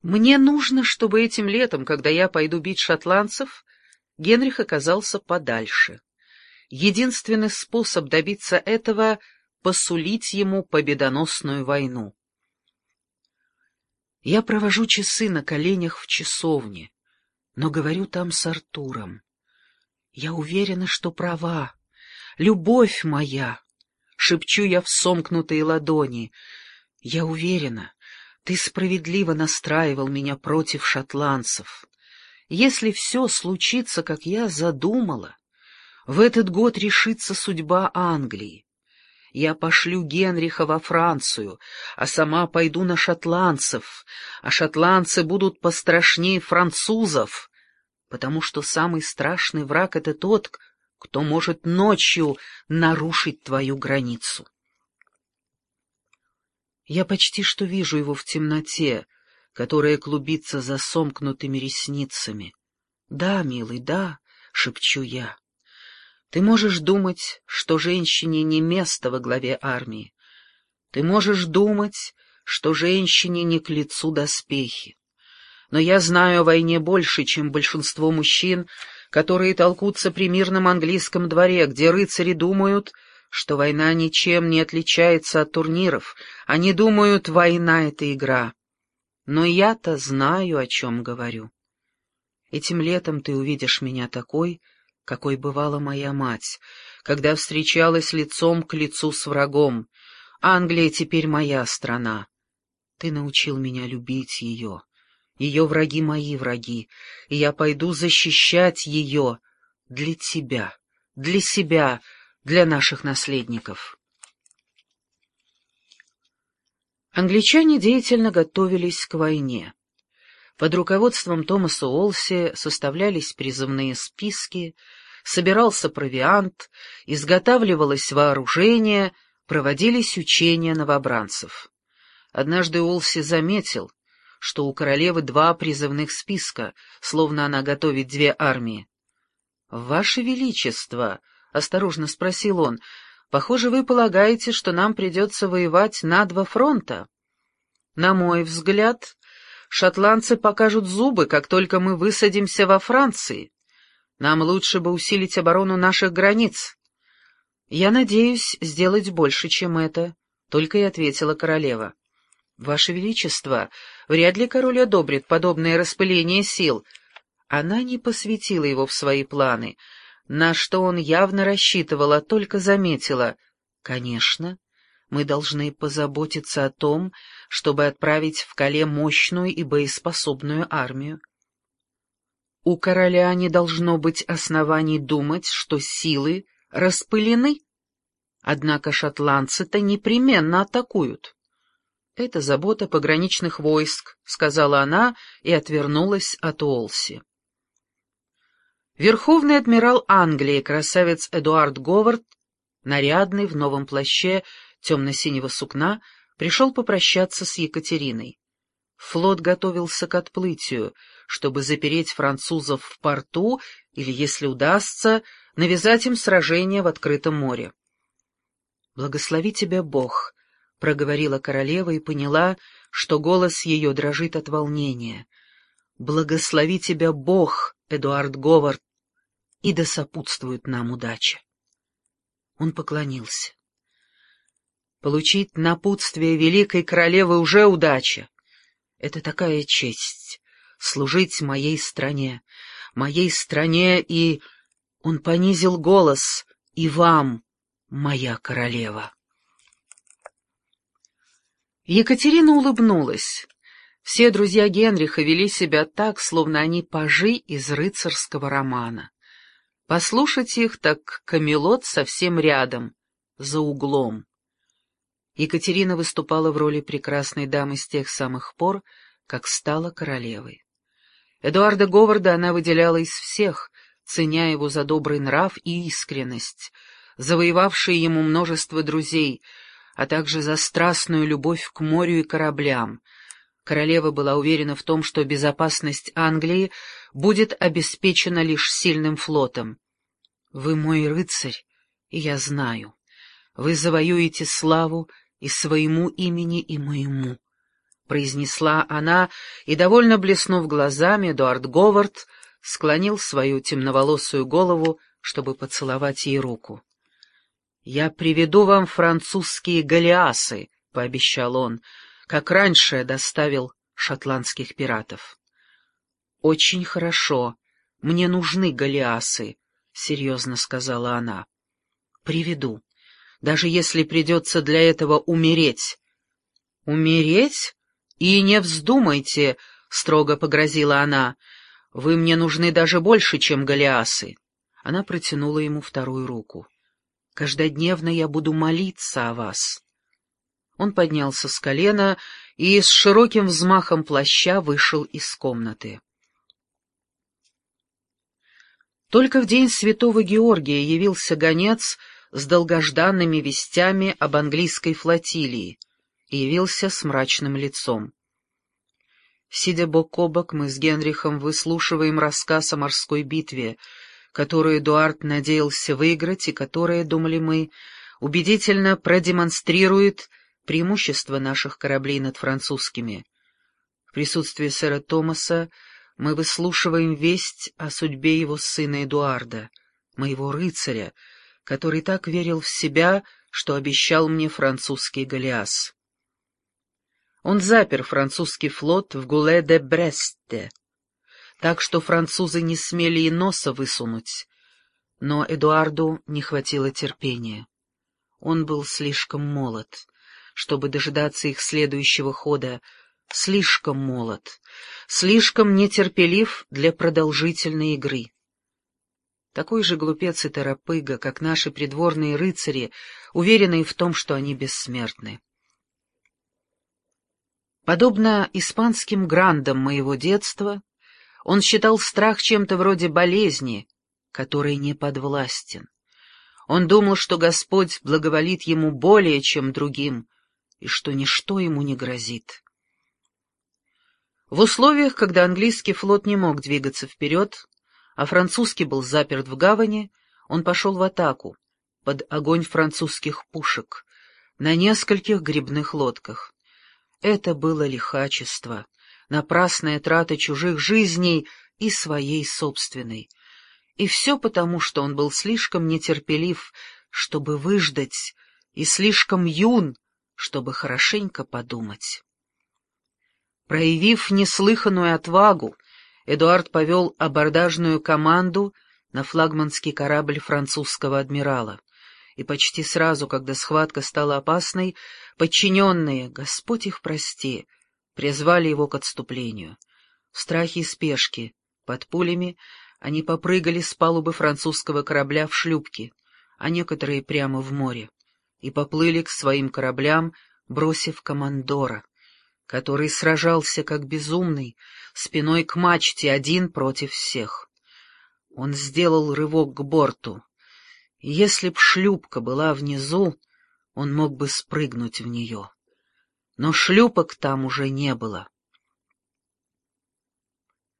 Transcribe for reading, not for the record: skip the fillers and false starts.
Мне нужно, чтобы этим летом, когда я пойду бить шотландцев, Генрих оказался подальше. Единственный способ добиться этого — посулить ему победоносную войну. Я провожу часы на коленях в часовне, но говорю там с Артуром. Я уверена, что права. Любовь моя, шепчу я в сомкнутые ладони. Я уверена, ты справедливо настраивал меня против шотландцев. Если все случится, как я задумала, в этот год решится судьба Англии. Я пошлю Генриха во Францию, а сама пойду на шотландцев, а шотландцы будут пострашнее французов, потому что самый страшный враг — это тот, кто может ночью нарушить твою границу. Я почти что вижу его в темноте, которая клубится за сомкнутыми ресницами. «Да, милый, да», — шепчу я. Ты можешь думать, что женщине не место во главе армии. Ты можешь думать, что женщине не к лицу доспехи. Но я знаю о войне больше, чем большинство мужчин, которые толкутся при мирном английском дворе, где рыцари думают, что война ничем не отличается от турниров. Они думают, война — это игра. Но я-то знаю, о чем говорю. Этим летом ты увидишь меня такой, какой бывала моя мать, когда встречалась лицом к лицу с врагом. Англия теперь моя страна. Ты научил меня любить ее. Ее враги мои враги, и я пойду защищать ее для тебя, для себя, для наших наследников. Англичане деятельно готовились к войне. Под руководством Томаса Уолси составлялись призывные списки, собирался провиант, изготавливалось вооружение, проводились учения новобранцев. Однажды Уолси заметил, что у королевы 2 призывных списка, словно она готовит 2 армии. «Ваше Величество», — осторожно спросил он, — «похоже, вы полагаете, что нам придется воевать на 2 фронта? На мой взгляд, шотландцы покажут зубы, как только мы высадимся во Франции. Нам лучше бы усилить оборону наших границ». «Я надеюсь сделать больше, чем это», — только и ответила королева. «Ваше Величество, вряд ли король одобрит подобное распыление сил». Она не посвятила его в свои планы, на что он явно рассчитывал, а только заметила: «Конечно, мы должны позаботиться о том, чтобы отправить в Кале мощную и боеспособную армию. У короля не должно быть оснований думать, что силы распылены. Однако шотландцы-то непременно атакуют». «Это забота пограничных войск», — сказала она и отвернулась от Уолси. Верховный адмирал Англии, красавец Эдуард Говард, нарядный в новом плаще темно-синего сукна, пришел попрощаться с Екатериной. Флот готовился к отплытию, чтобы запереть французов в порту или, если удастся, навязать им сражение в открытом море. «Благослови тебя Бог», — проговорила королева и поняла, что голос ее дрожит от волнения. «Благослови тебя Бог, Эдуард Говард, и да сопутствует нам удача». Он поклонился. «Получить напутствие великой королевы уже удача. Это такая честь — служить моей стране и...» Он понизил голос: «и вам, моя королева». Екатерина улыбнулась. Все друзья Генриха вели себя так, словно они пажи из рыцарского романа. Послушать их, так Камелот совсем рядом, за углом. Екатерина выступала в роли прекрасной дамы с тех самых пор, как стала королевой. Эдуарда Говарда она выделяла из всех, ценя его за добрый нрав и искренность, завоевавшие ему множество друзей, а также за страстную любовь к морю и кораблям. Королева была уверена в том, что безопасность Англии будет обеспечена лишь сильным флотом. «Вы мой рыцарь, и я знаю. Вы завоюете славу и своему имени, и моему. — произнесла она, и, довольно блеснув глазами, Эдуард Говард склонил свою темноволосую голову, чтобы поцеловать ей руку. «Я приведу вам французские галеасы», — пообещал он, — «как раньше доставил шотландских пиратов». «Очень хорошо. Мне нужны галеасы», — серьезно сказала она. «Приведу, даже если придется для этого умереть». «Умереть? И не вздумайте», — строго погрозила она. «Вы мне нужны даже больше, чем галеасы». Она протянула ему вторую руку. «Каждодневно я буду молиться о вас». Он поднялся с колена и с широким взмахом плаща вышел из комнаты. Только в день Святого Георгия явился гонец с долгожданными вестями об английской флотилии и явился с мрачным лицом. Сидя бок о бок, мы с Генрихом выслушиваем рассказ о морской битве, которую Эдуард надеялся выиграть и которая, думали мы, убедительно продемонстрирует преимущество наших кораблей над французскими. В присутствии сэра Томаса мы выслушиваем весть о судьбе его сына Эдуарда, моего рыцаря, который так верил в себя, что обещал мне французский галеас. Он запер французский флот в Гуле-де-Бресте, так что французы не смели и носа высунуть, но Эдуарду не хватило терпения. Он был слишком молод, чтобы дожидаться их следующего хода, слишком молод, слишком нетерпелив для продолжительной игры. Такой же глупец и торопыга, как наши придворные рыцари, уверенные в том, что они бессмертны. Подобно испанским грандам моего детства, он считал страх чем-то вроде болезни, которой не подвластен. Он думал, что Господь благоволит ему более, чем другим, и что ничто ему не грозит. В условиях, когда английский флот не мог двигаться вперед, а французский был заперт в гавани, он пошел в атаку под огонь французских пушек на нескольких гребных лодках. Это было лихачество, напрасная трата чужих жизней и своей собственной. И все потому, что он был слишком нетерпелив, чтобы выждать, и слишком юн, чтобы хорошенько подумать. Проявив неслыханную отвагу, Эдуард повел абордажную команду на флагманский корабль французского адмирала. И почти сразу, когда схватка стала опасной, подчиненные, Господь их прости, призвали его к отступлению. В страхе и спешке, под пулями, они попрыгали с палубы французского корабля в шлюпки, а некоторые прямо в море, и поплыли к своим кораблям, бросив командора, который сражался как безумный, спиной к мачте, один против всех. Он сделал рывок к борту. Если б шлюпка была внизу, он мог бы спрыгнуть в нее. Но шлюпок там уже не было.